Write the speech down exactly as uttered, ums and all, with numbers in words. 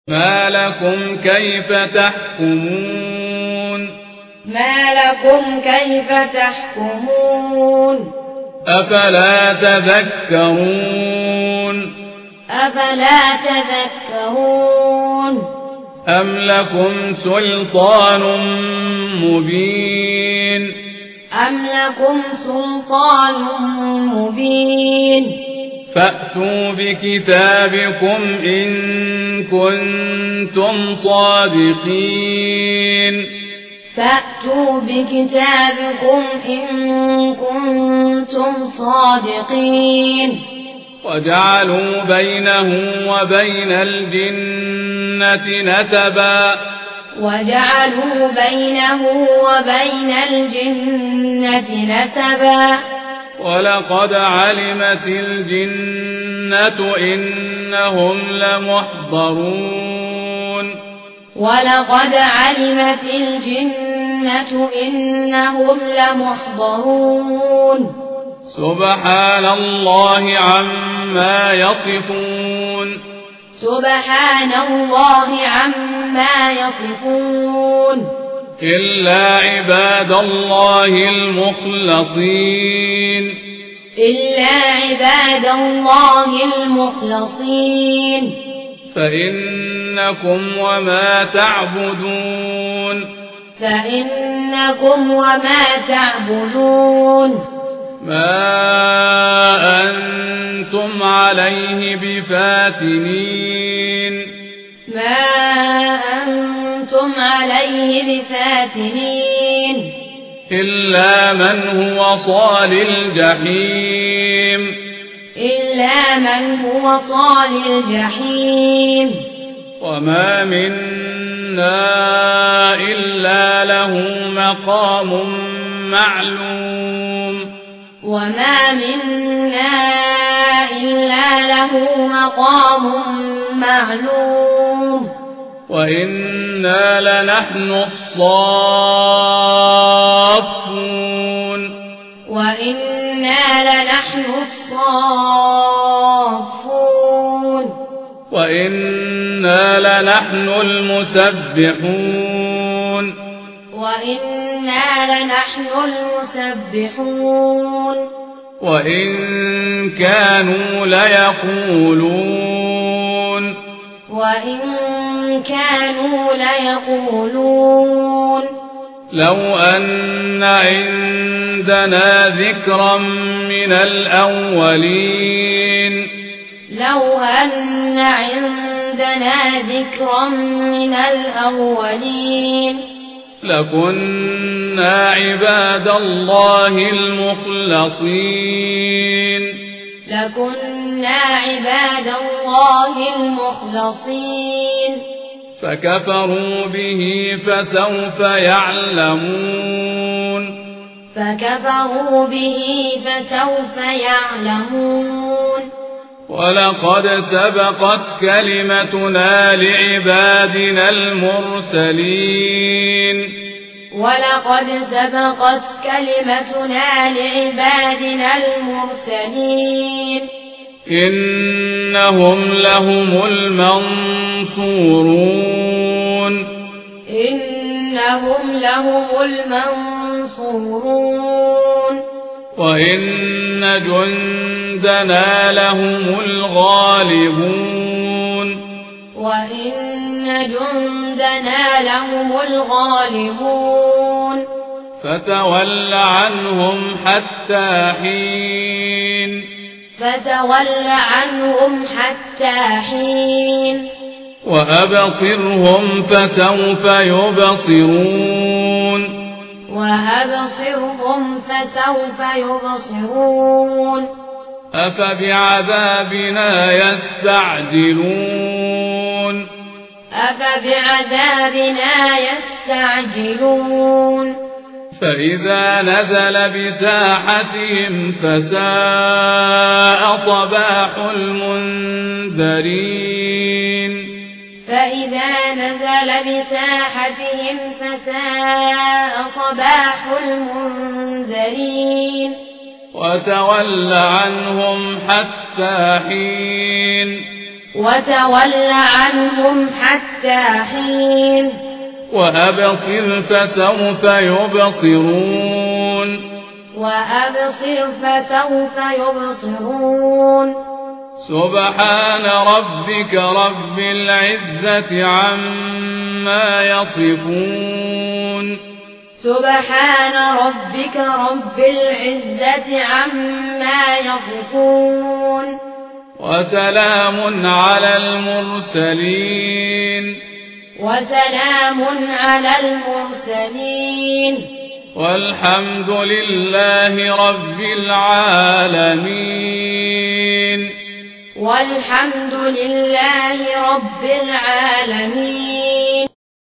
ما لكم كيف تحكمون ما لكم كيف تحكمون أفلا تذكرون أفلا تذكرون أم لكم سلطان مبين أم لكم سلطان مبين فأتوا بكتابكم إن كنتم صادقين فأتوا بكتابكم إن كنتم صادقين وجعلوا بينه وبين الجنة نسبا وجعلوا بينه وبين الجنة نسبا ولقد علمت الجنة إنهم لمحضرون ولقد علمت الجنة إنهم لمحضرون سبحان الله عما يصفون سبحان الله عما يصفون إلا عباد الله المخلصين إلا عباد الله المخلصين فإنكم وما تعبدون فإنكم وما تعبدون ما أنتم عليه بفاتنين ما أنتم عليه بفاتنين إلا من هو صال الجحيم إلا من هو صال الجحيم وما منا إلا له مقام معلوم وما منا إلا له مقام معلوم وإنا لنحن الصافون وإنا لنحن الصافون وإنا لنحن المسبحون وإنا لنحن المسبحون وإن كانوا ليقولون وإن كانوا ليقولون لو أن عندنا ذكرا من الأولين لو أن عندنا ذكرا من الأولين لكنا عباد الله المخلصين لكنا عباد الله المخلصين فكفروا به فسوف يعلمون فكفروا به فسوف يعلمون ولقد سبقت كلمتنا لعبادنا المرسلين ولقد سبقت كلمتنا لعبادنا المرسلين إنهم لهم المنصورون إنهم لهم المنصورون وإن جندنا لهم الغالبون وإن جندنا لهم الغالبون فتول عنهم حتى حين فتول عنهم حتى حين وأبصرهم فسوف يبصرون وأبصرهم فسوف يبصرون أفبعذابنا يستعجلون أفبعذابنا يستعجلون فإذا نزل بساحتهم فساء صباح المنذرين فإذا نزل بساحتهم فساء صباح المنذرين وتول عنهم حتى حين وتول عنهم حتى حتى حين وأبصر فسوف يبصرون وأبصر فسوف يبصرون سبحان ربك رب العزة عما يصفون سبحان ربك رب العزة عما يصفون وسلام على المرسلين وسلام على المرسلين والحمد لله رب العالمين والحمد لله رب العالمين.